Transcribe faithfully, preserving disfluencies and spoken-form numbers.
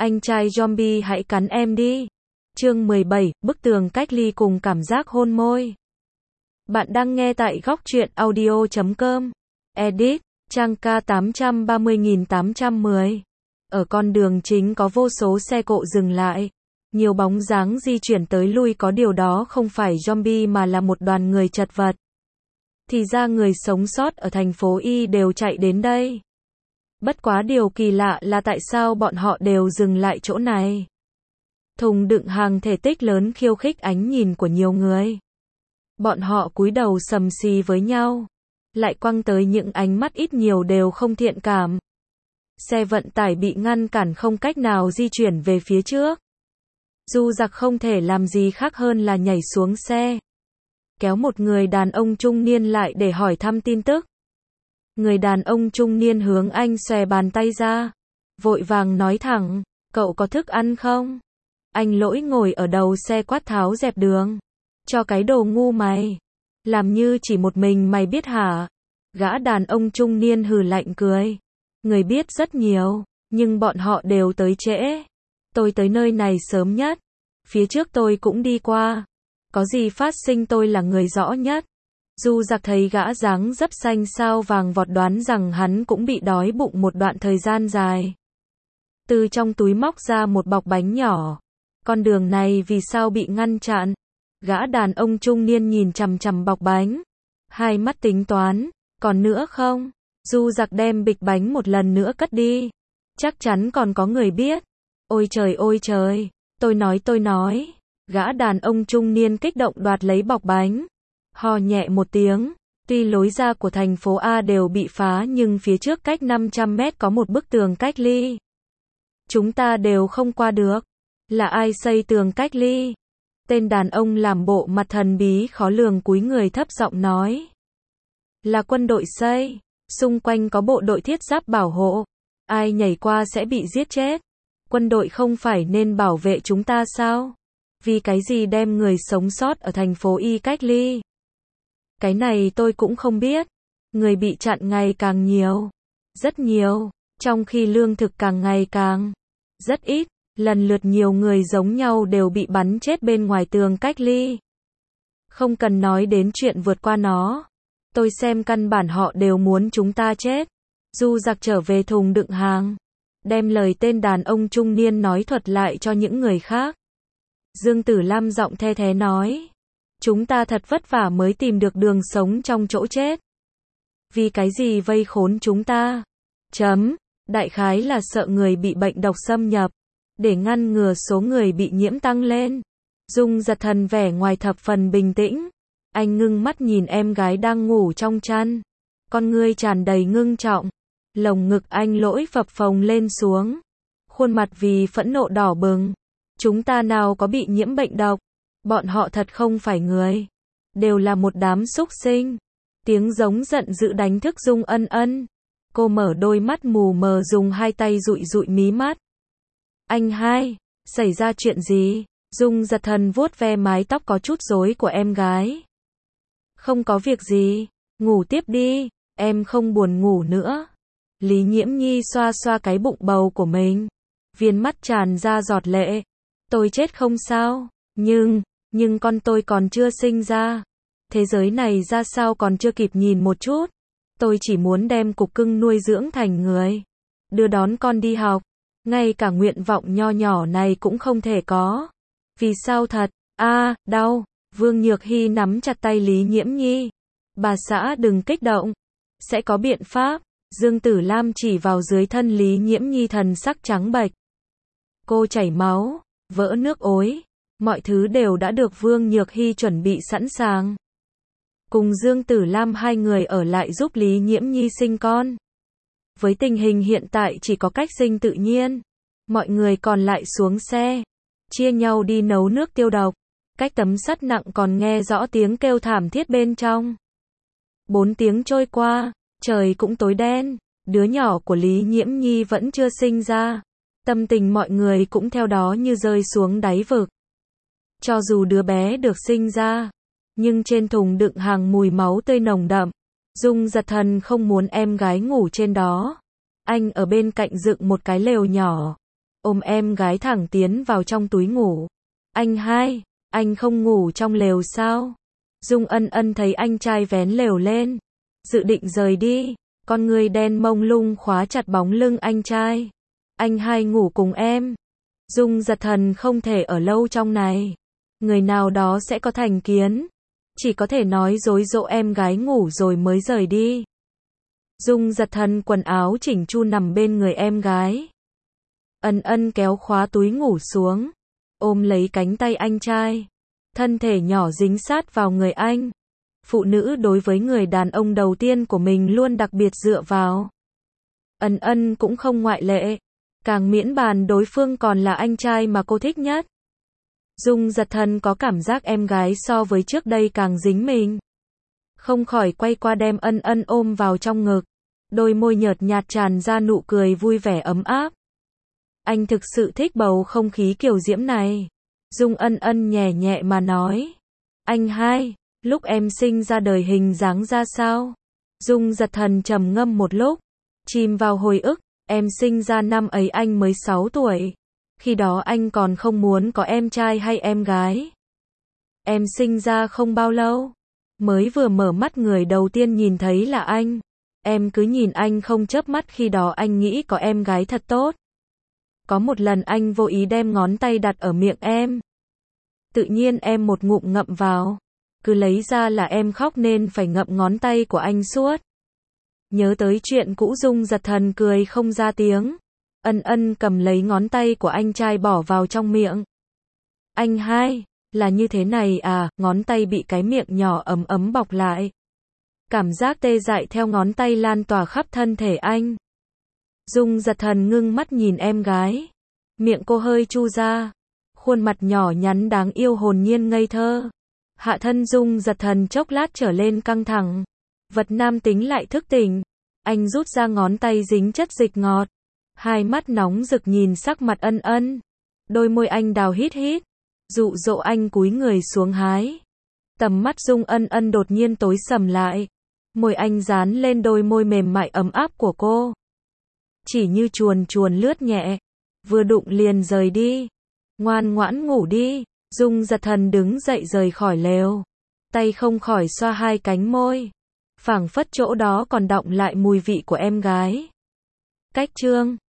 Anh trai zombie hãy cắn em đi. Chương mười bảy, bức tường cách ly cùng cảm giác hôn môi. Bạn đang nghe tại góc truyện audio chấm com. Edit, trang K tám trăm ba mươi nghìn tám trăm mười. Ở con đường chính có vô số xe cộ dừng lại. Nhiều bóng dáng di chuyển tới lui, có điều đó không phải zombie mà là một đoàn người chật vật. Thì ra người sống sót ở thành phố Y đều chạy đến đây. Bất quá điều kỳ lạ là tại sao bọn họ đều dừng lại chỗ này. Thùng đựng hàng thể tích lớn khiêu khích ánh nhìn của nhiều người. Bọn họ cúi đầu sầm xì với nhau, lại quăng tới những ánh mắt ít nhiều đều không thiện cảm. Xe vận tải bị ngăn cản không cách nào di chuyển về phía trước. Du giặc không thể làm gì khác hơn là nhảy xuống xe, kéo một người đàn ông trung niên lại để hỏi thăm tin tức. Người đàn ông trung niên hướng anh xòe bàn tay ra, vội vàng nói thẳng, cậu có thức ăn không? Anh lỗi ngồi ở đầu xe quát tháo dẹp đường. Cho cái đồ ngu mày. Làm như chỉ một mình mày biết hả? Gã đàn ông trung niên hừ lạnh cười. Người biết rất nhiều, nhưng bọn họ đều tới trễ. Tôi tới nơi này sớm nhất. Phía trước tôi cũng đi qua. Có gì phát sinh tôi là người rõ nhất. Du giặc thấy gã dáng dấp xanh sao vàng vọt đoán rằng hắn cũng bị đói bụng một đoạn thời gian dài. Từ trong túi móc ra một bọc bánh nhỏ. Con đường này vì sao bị ngăn chặn? Gã đàn ông trung niên nhìn chằm chằm bọc bánh. Hai mắt tính toán. Còn nữa không? Du giặc đem bịch bánh một lần nữa cất đi. Chắc chắn còn có người biết. Ôi trời ôi trời. Tôi nói tôi nói. Gã đàn ông trung niên kích động đoạt lấy bọc bánh. Hò nhẹ một tiếng. Tuy lối ra của thành phố A đều bị phá nhưng phía trước cách năm trăm mét có một bức tường cách ly. Chúng ta đều không qua được. Là ai xây tường cách ly? Tên đàn ông làm bộ mặt thần bí khó lường cúi người thấp giọng nói. Là quân đội xây. Xung quanh có bộ đội thiết giáp bảo hộ. Ai nhảy qua sẽ bị giết chết. Quân đội không phải nên bảo vệ chúng ta sao? Vì cái gì đem người sống sót ở thành phố Y cách ly? Cái này tôi cũng không biết. Người bị chặn ngày càng nhiều. Rất nhiều. Trong khi lương thực càng ngày càng rất ít. Lần lượt nhiều người giống nhau đều bị bắn chết bên ngoài tường cách ly. Không cần nói đến chuyện vượt qua nó. Tôi xem căn bản họ đều muốn chúng ta chết. Du giặc trở về thùng đựng hàng. Đem lời tên đàn ông trung niên nói thuật lại cho những người khác. Dương Tử Lam giọng the thế nói. Chúng ta thật vất vả mới tìm được đường sống trong chỗ chết. Vì cái gì vây khốn chúng ta? Chấm. Đại khái là sợ người bị bệnh độc xâm nhập. Để ngăn ngừa số người bị nhiễm tăng lên. Dung giật thần vẻ ngoài thập phần bình tĩnh. Anh ngưng mắt nhìn em gái đang ngủ trong chăn. Con ngươi tràn đầy ngưng trọng. Lồng ngực anh lỗi phập phồng lên xuống. Khuôn mặt vì phẫn nộ đỏ bừng. Chúng ta nào có bị nhiễm bệnh độc. Bọn họ thật không phải người. Đều là một đám súc sinh. Tiếng giống giận dữ đánh thức Dung Ân Ân. Cô mở đôi mắt mù mờ dùng hai tay dụi dụi mí mắt. Anh hai, xảy ra chuyện gì? Dung giật thần vuốt ve mái tóc có chút rối của em gái. Không có việc gì, ngủ tiếp đi, em không buồn ngủ nữa. Lý Nhiễm Nhi xoa xoa cái bụng bầu của mình. Viên mắt tràn ra giọt lệ. Tôi chết không sao, nhưng, nhưng con tôi còn chưa sinh ra. Thế giới này ra sao còn chưa kịp nhìn một chút. Tôi chỉ muốn đem cục cưng nuôi dưỡng thành người. Đưa đón con đi học. Ngay cả nguyện vọng nho nhỏ này cũng không thể có. Vì sao thật? A, à, đau. Vương Nhược Hy nắm chặt tay Lý Nhiễm Nhi. Bà xã đừng kích động. Sẽ có biện pháp. Dương Tử Lam chỉ vào dưới thân Lý Nhiễm Nhi thần sắc trắng bệch. Cô chảy máu, vỡ nước ối. Mọi thứ đều đã được Vương Nhược Hy chuẩn bị sẵn sàng. Cùng Dương Tử Lam hai người ở lại giúp Lý Nhiễm Nhi sinh con. Với tình hình hiện tại chỉ có cách sinh tự nhiên. Mọi người còn lại xuống xe. Chia nhau đi nấu nước tiêu độc. Cách tấm sắt nặng còn nghe rõ tiếng kêu thảm thiết bên trong. Bốn tiếng trôi qua. Trời cũng tối đen. Đứa nhỏ của Lý Nhiễm Nhi vẫn chưa sinh ra. Tâm tình mọi người cũng theo đó như rơi xuống đáy vực. Cho dù đứa bé được sinh ra. Nhưng trên thùng đựng hàng mùi máu tươi nồng đậm. Dung giật thần không muốn em gái ngủ trên đó. Anh ở bên cạnh dựng một cái lều nhỏ. ôm em gái thẳng tiến vào trong túi ngủ. Anh hai, anh không ngủ trong lều sao? Dung Ân Ân thấy anh trai vén lều lên, dự định rời đi, con người đen mông lung khóa chặt bóng lưng anh trai. Anh hai ngủ cùng em. Dung Giật Thần không thể ở lâu trong này. Người nào đó sẽ có thành kiến. Chỉ có thể nói dối dỗ em gái ngủ rồi mới rời đi. Dung Giật Thần quần áo chỉnh chu nằm bên người em gái. Ân Ân kéo khóa túi ngủ xuống, ôm lấy cánh tay anh trai. Thân thể nhỏ dính sát vào người anh. Phụ nữ đối với người đàn ông đầu tiên của mình luôn đặc biệt dựa vào. Ân Ân cũng không ngoại lệ. Càng miễn bàn đối phương còn là anh trai mà cô thích nhất. Dung Giật Thần có cảm giác em gái so với trước đây càng dính mình. Không khỏi quay qua đem Ân Ân ôm vào trong ngực. Đôi môi nhợt nhạt tràn ra nụ cười vui vẻ ấm áp. Anh thực sự thích bầu không khí kiều diễm này. Dung Ân Ân nhẹ nhẹ mà nói. Anh hai, lúc em sinh ra đời hình dáng ra sao? Dung Giật Thần trầm ngâm một lúc, chìm vào hồi ức. Em sinh ra năm ấy anh mới sáu tuổi. Khi đó anh còn không muốn có em trai hay em gái. Em sinh ra không bao lâu, mới vừa mở mắt người đầu tiên nhìn thấy là anh. Em cứ nhìn anh không chớp mắt, khi đó anh nghĩ có em gái thật tốt. Có một lần anh vô ý đem ngón tay đặt ở miệng em. Tự nhiên em một ngụm ngậm vào. Cứ lấy ra là em khóc nên phải ngậm ngón tay của anh suốt. Nhớ tới chuyện cũ, Dung Giật Thần cười không ra tiếng. Ân Ân cầm lấy ngón tay của anh trai bỏ vào trong miệng. Anh hai, là như thế này à? Ngón tay bị cái miệng nhỏ ấm ấm bọc lại. Cảm giác tê dại theo ngón tay lan tỏa khắp thân thể anh. Dung Giật Thần ngưng mắt nhìn em gái. Miệng cô hơi chu ra. Khuôn mặt nhỏ nhắn đáng yêu hồn nhiên ngây thơ. Hạ thân Dung Giật Thần chốc lát trở lên căng thẳng. Vật nam tính lại thức tỉnh. Anh rút ra ngón tay dính chất dịch ngọt. Hai mắt nóng rực nhìn sắc mặt Ân Ân. Đôi môi anh đào hít hít. Dụ dỗ anh cúi người xuống hái. Tầm mắt Dung Ân Ân đột nhiên tối sầm lại. Môi anh dán lên đôi môi mềm mại ấm áp của cô. Chỉ như chuồn chuồn lướt nhẹ. Vừa đụng liền rời đi. Ngoan ngoãn ngủ đi. Dung Giật Thần đứng dậy rời khỏi lều. Tay không khỏi xoa hai cánh môi. Phảng phất chỗ đó còn đọng lại mùi vị của em gái. Cách chương